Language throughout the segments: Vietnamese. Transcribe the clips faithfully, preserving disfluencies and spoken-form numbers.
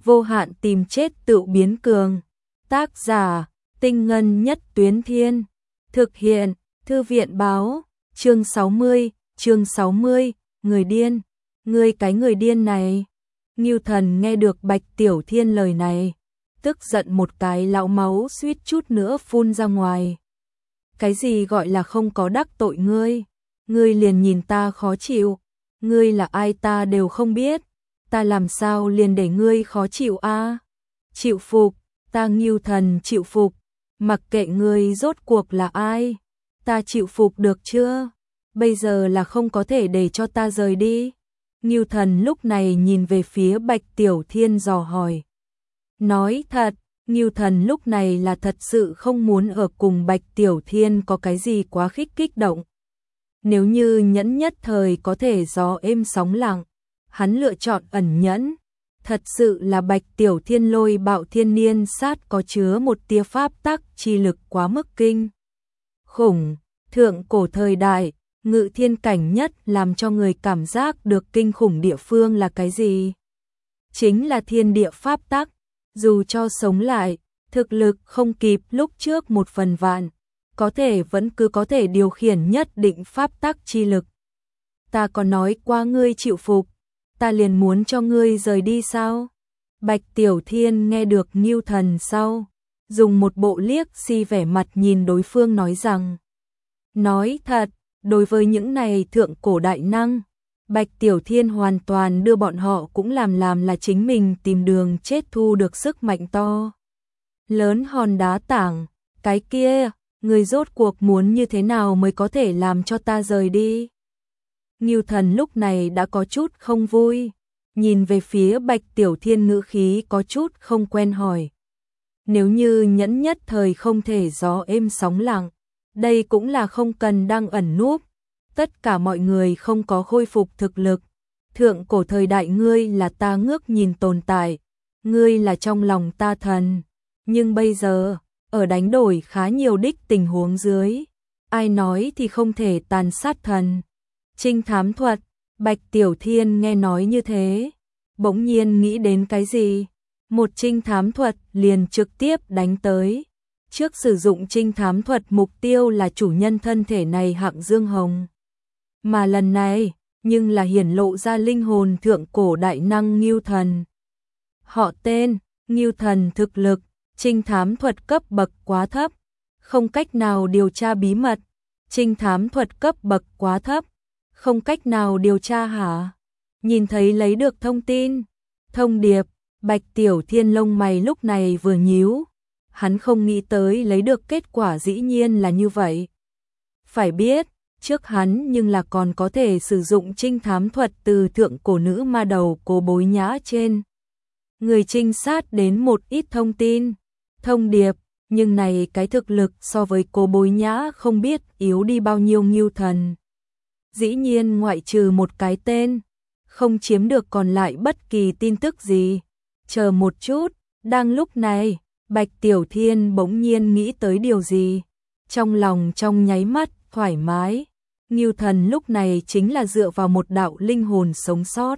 vô hạn tìm chết tự biến cường. Tác giả, Tinh Ngân Nhất Tuyến Thiên. Thực hiện, Thư viện báo, chương sáu mươi, chương sáu mươi, người điên. Ngươi cái người điên này. Ngưu Thần nghe được Bạch Tiểu Thiên lời này, tức giận một cái lão máu suýt chút nữa phun ra ngoài. Cái gì gọi là không có đắc tội ngươi? Ngươi liền nhìn ta khó chịu. Ngươi là ai ta đều không biết. Ta làm sao liền để ngươi khó chịu a? À? Chịu phục, ta Ngưu Thần chịu phục. Mặc kệ ngươi rốt cuộc là ai, ta chịu phục được chưa? Bây giờ là không có thể để cho ta rời đi. Ngưu Thần lúc này nhìn về phía Bạch Tiểu Thiên dò hỏi. Nói thật, Ngưu Thần lúc này là thật sự không muốn ở cùng Bạch Tiểu Thiên có cái gì quá khích kích động. Nếu như nhẫn nhất thời có thể gió êm sóng lặng, hắn lựa chọn ẩn nhẫn. Thật sự là Bạch Tiểu Thiên lôi bạo thiên niên sát có chứa một tia pháp tắc chi lực quá mức kinh khủng. Thượng cổ thời đại, ngự thiên cảnh nhất làm cho người cảm giác được kinh khủng địa phương là cái gì? Chính là thiên địa pháp tắc. Dù cho sống lại, thực lực không kịp lúc trước một phần vạn, có thể vẫn cứ có thể điều khiển nhất định pháp tắc chi lực. Ta có nói qua ngươi chịu phục, ta liền muốn cho ngươi rời đi sao? Bạch Tiểu Thiên nghe được Ngưu Thần sau, dùng một bộ liếc si vẻ mặt nhìn đối phương nói rằng. Nói thật, đối với những này thượng cổ đại năng, Bạch Tiểu Thiên hoàn toàn đưa bọn họ cũng làm làm là chính mình tìm đường chết thu được sức mạnh to. Lớn hòn đá tảng, cái kia, người rốt cuộc muốn như thế nào mới có thể làm cho ta rời đi? Ngưu Thần lúc này đã có chút không vui, nhìn về phía Bạch Tiểu Thiên ngữ khí có chút không quen hỏi. Nếu như nhẫn nhất thời không thể gió êm sóng lặng, đây cũng là không cần đang ẩn núp. Tất cả mọi người không có khôi phục thực lực. Thượng cổ thời đại ngươi là ta ngước nhìn tồn tại, ngươi là trong lòng ta thần. Nhưng bây giờ, ở đánh đổi khá nhiều đích tình huống dưới, ai nói thì không thể tàn sát thần. Trinh thám thuật, Bạch Tiểu Thiên nghe nói như thế, bỗng nhiên nghĩ đến cái gì? Một trinh thám thuật liền trực tiếp đánh tới. Trước sử dụng trinh thám thuật mục tiêu là chủ nhân thân thể này Hạng Dương Hồng. Mà lần này, nhưng là hiển lộ ra linh hồn thượng cổ đại năng Ngưu Thần. Họ tên, Ngưu Thần thực lực, trinh thám thuật cấp bậc quá thấp, không cách nào điều tra bí mật. Trinh thám thuật cấp bậc quá thấp, không cách nào điều tra hả? Nhìn thấy lấy được thông tin, thông điệp, Bạch Tiểu Thiên lông mày lúc này vừa nhíu. Hắn không nghĩ tới lấy được kết quả dĩ nhiên là như vậy. Phải biết, trước hắn nhưng là còn có thể sử dụng trinh thám thuật từ thượng cổ nữ ma đầu Cố Bối Nhã trên. Người trinh sát đến một ít thông tin, thông điệp, nhưng này cái thực lực so với Cố Bối Nhã không biết yếu đi bao nhiêu. Ngưu Thần. Dĩ nhiên ngoại trừ một cái tên, không chiếm được còn lại bất kỳ tin tức gì. Chờ một chút, đang lúc này, Bạch Tiểu Thiên bỗng nhiên nghĩ tới điều gì. Trong lòng trong nháy mắt, thoải mái. Ngưu Thần lúc này chính là dựa vào một đạo linh hồn sống sót.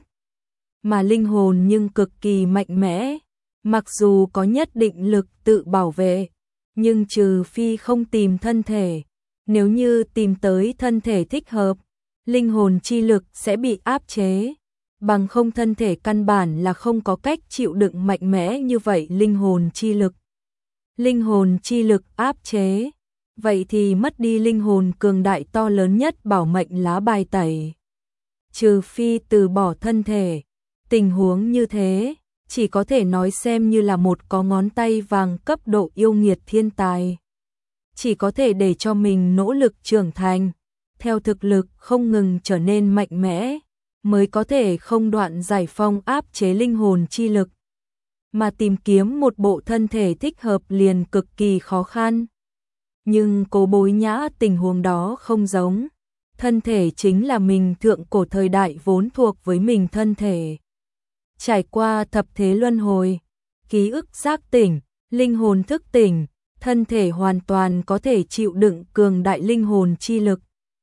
Mà linh hồn nhưng cực kỳ mạnh mẽ. Mặc dù có nhất định lực tự bảo vệ, nhưng trừ phi không tìm thân thể. Nếu như tìm tới thân thể thích hợp, linh hồn chi lực sẽ bị áp chế. Bằng không thân thể căn bản là không có cách chịu đựng mạnh mẽ như vậy linh hồn chi lực. Linh hồn chi lực áp chế, vậy thì mất đi linh hồn cường đại to lớn nhất bảo mệnh lá bài tẩy. Trừ phi từ bỏ thân thể, tình huống như thế, chỉ có thể nói xem như là một có ngón tay vàng cấp độ yêu nghiệt thiên tài. Chỉ có thể để cho mình nỗ lực trưởng thành, theo thực lực không ngừng trở nên mạnh mẽ, mới có thể không đoạn giải phong áp chế linh hồn chi lực. Mà tìm kiếm một bộ thân thể thích hợp liền cực kỳ khó khăn. Nhưng Cố Bối Nhã tình huống đó không giống. Thân thể chính là mình thượng cổ thời đại vốn thuộc với mình thân thể. Trải qua thập thế luân hồi, ký ức giác tỉnh, linh hồn thức tỉnh, thân thể hoàn toàn có thể chịu đựng cường đại linh hồn chi lực.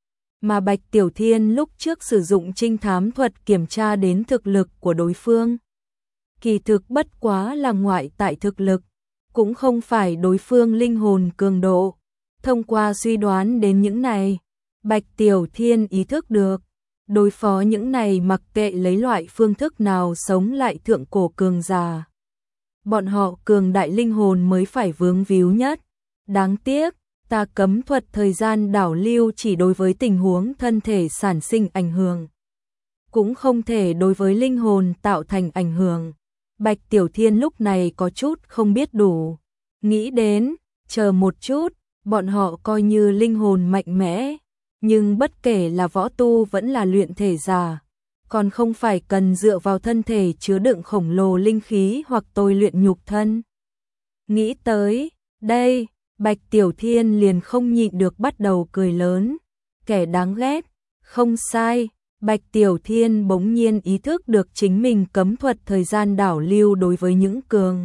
Mà Bạch Tiểu Thiên lúc trước sử dụng trinh thám thuật kiểm tra đến thực lực của đối phương. kỳ thực bất quá là ngoại tại thực lực, cũng không phải đối phương linh hồn cường độ. Thông qua suy đoán đến những này, Bạch Tiểu Thiên ý thức được, đối phó những này mặc kệ lấy loại phương thức nào sống lại thượng cổ cường giả. Bọn họ cường đại linh hồn mới phải vướng víu nhất. Đáng tiếc, ta cấm thuật thời gian đảo lưu chỉ đối với tình huống thân thể sản sinh ảnh hưởng, cũng không thể đối với linh hồn tạo thành ảnh hưởng. Bạch Tiểu Thiên lúc này có chút không biết đủ, nghĩ đến, chờ một chút, bọn họ coi như linh hồn mạnh mẽ, nhưng bất kể là võ tu vẫn là luyện thể giả, còn không phải cần dựa vào thân thể chứa đựng khổng lồ linh khí hoặc tôi luyện nhục thân. Nghĩ tới đây, Bạch Tiểu Thiên liền không nhịn được bắt đầu cười lớn, kẻ đáng ghét, không sai. Bạch Tiểu Thiên bỗng nhiên ý thức được chính mình cấm thuật thời gian đảo lưu đối với những cường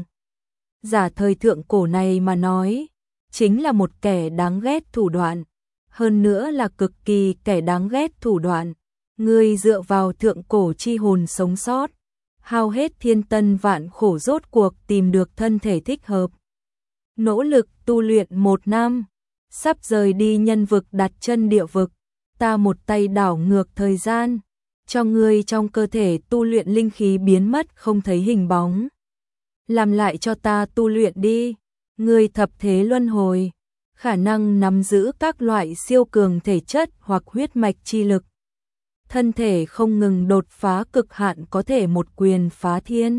giả thời thượng cổ này mà nói, chính là một kẻ đáng ghét thủ đoạn, hơn nữa là cực kỳ kẻ đáng ghét thủ đoạn. Ngươi dựa vào thượng cổ chi hồn sống sót, hao hết thiên tân vạn khổ rốt cuộc tìm được thân thể thích hợp. Nỗ lực tu luyện một năm, sắp rời đi nhân vực đặt chân địa vực, ta một tay đảo ngược thời gian, cho ngươi trong cơ thể tu luyện linh khí biến mất không thấy hình bóng. Làm lại cho ta tu luyện đi, ngươi thập thế luân hồi, khả năng nắm giữ các loại siêu cường thể chất hoặc huyết mạch chi lực. Thân thể không ngừng đột phá cực hạn có thể một quyền phá thiên.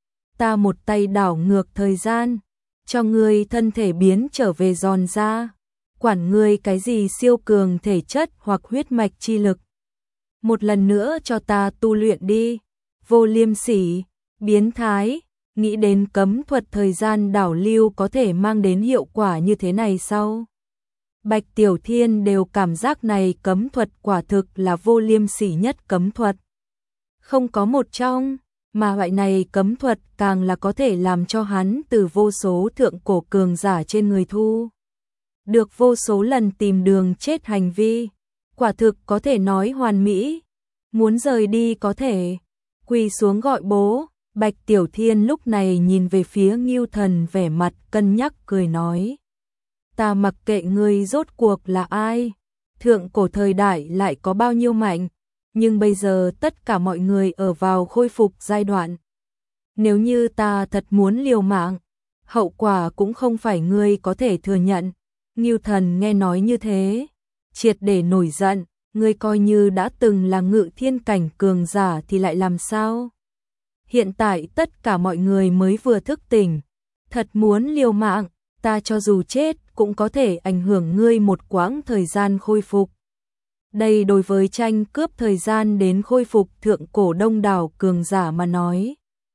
Ta một tay đảo ngược thời gian, cho ngươi thân thể biến trở về giòn ra, quản ngươi cái gì siêu cường thể chất hoặc huyết mạch chi lực. Một lần nữa cho ta tu luyện đi, vô liêm sỉ, biến thái, nghĩ đến cấm thuật thời gian đảo lưu có thể mang đến hiệu quả như thế này sao? Bạch Tiểu Thiên đều cảm giác này cấm thuật quả thực là vô liêm sỉ nhất cấm thuật. Không có một trong, mà loại này cấm thuật càng là có thể làm cho hắn từ vô số thượng cổ cường giả trên người thu được vô số lần tìm đường chết hành vi, quả thực có thể nói hoàn mỹ. Muốn rời đi có thể, quỳ xuống gọi bố. Bạch Tiểu Thiên lúc này nhìn về phía Ngưu Thần vẻ mặt cân nhắc cười nói. Ta mặc kệ ngươi rốt cuộc là ai, thượng cổ thời đại lại có bao nhiêu mạnh, nhưng bây giờ tất cả mọi người ở vào khôi phục giai đoạn. Nếu như ta thật muốn liều mạng, hậu quả cũng không phải ngươi có thể thừa nhận. Ngưu Thần nghe nói như thế, triệt để nổi giận, ngươi coi như đã từng là ngự thiên cảnh cường giả thì lại làm sao? Hiện tại tất cả mọi người mới vừa thức tỉnh, thật muốn liều mạng, ta cho dù chết cũng có thể ảnh hưởng ngươi một quãng thời gian khôi phục. Đây đối với tranh cướp thời gian đến khôi phục thượng cổ đông đảo cường giả mà nói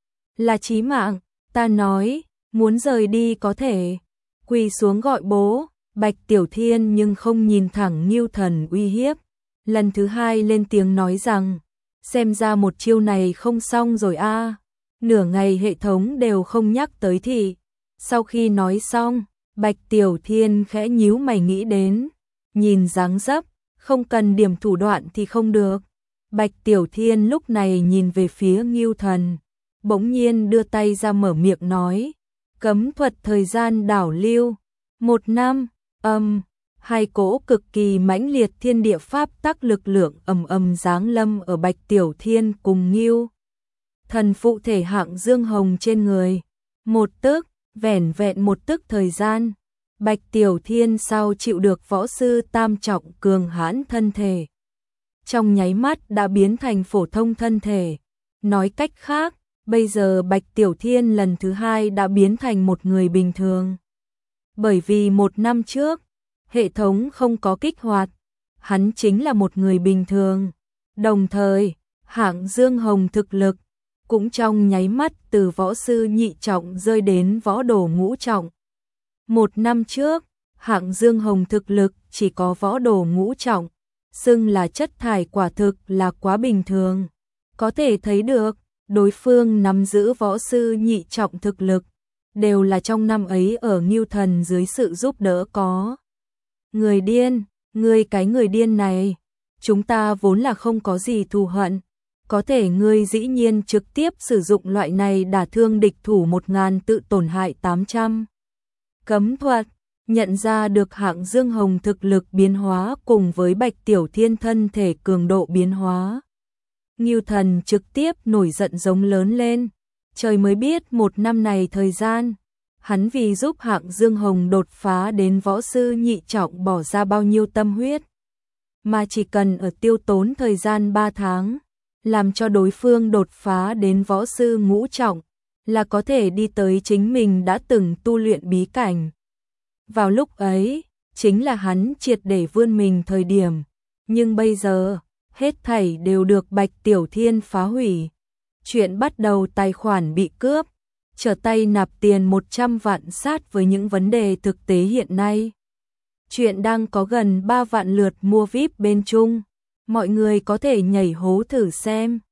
là chí mạng. Ta nói, muốn rời đi có thể, quỳ xuống gọi bố. Bạch Tiểu Thiên nhưng không nhìn thẳng Ngưu Thần uy hiếp, lần thứ hai lên tiếng nói rằng, xem ra một chiêu này không xong rồi a. À. Nửa ngày hệ thống đều không nhắc tới thì. Sau khi nói xong, Bạch Tiểu Thiên khẽ nhíu mày nghĩ đến, nhìn dáng dấp, không cần điểm thủ đoạn thì không được. Bạch Tiểu Thiên lúc này nhìn về phía Ngưu Thần, bỗng nhiên đưa tay ra mở miệng nói, cấm thuật thời gian đảo lưu, một năm, âm, hai cỗ cực kỳ mãnh liệt thiên địa pháp tắc lực lượng ầm ầm giáng lâm ở Bạch Tiểu Thiên cùng Ngưu Thần phụ thể hạng dương hồng trên người. Một tức, vẻn vẹn một tức thời gian, Bạch Tiểu Thiên sao chịu được võ sư tam trọng cường hãn thân thể. Trong nháy mắt đã biến thành phổ thông thân thể. Nói cách khác, bây giờ Bạch Tiểu Thiên lần thứ hai đã biến thành một người bình thường. Bởi vì một năm trước, hệ thống không có kích hoạt, hắn chính là một người bình thường. Đồng thời, hạng dương hồng thực lực cũng trong nháy mắt từ võ sư nhị trọng rơi đến võ đồ ngũ trọng. Một năm trước, hạng dương hồng thực lực chỉ có võ đồ ngũ trọng, xưng là chất thải quả thực là quá bình thường. Có thể thấy được, đối phương nắm giữ võ sư nhị trọng thực lực, đều là trong năm ấy ở Ngưu Thần dưới sự giúp đỡ có. Người điên, ngươi cái người điên này, chúng ta vốn là không có gì thù hận, có thể ngươi dĩ nhiên trực tiếp sử dụng loại này đả thương địch thủ một ngàn tự tổn hại tám trăm. Cấm thuật, nhận ra được Hạng Dương Hồng thực lực biến hóa cùng với Bạch Tiểu Thiên thân thể cường độ biến hóa. Ngưu Thần trực tiếp nổi giận giống lớn lên, trời mới biết một năm này thời gian, hắn vì giúp Hạng Dương Hồng đột phá đến võ sư nhị trọng bỏ ra bao nhiêu tâm huyết. Mà chỉ cần ở tiêu tốn thời gian ba tháng, làm cho đối phương đột phá đến võ sư ngũ trọng, là có thể đi tới chính mình đã từng tu luyện bí cảnh. Vào lúc ấy, chính là hắn triệt để vươn mình thời điểm, nhưng bây giờ, hết thảy đều được Bạch Tiểu Thiên phá hủy. Chuyện bắt đầu tài khoản bị cướp, trở tay nạp tiền một trăm vạn sát với những vấn đề thực tế hiện nay. Chuyện đang có gần ba vạn lượt mua vi ai pi bên Trung, mọi người có thể nhảy hố thử xem.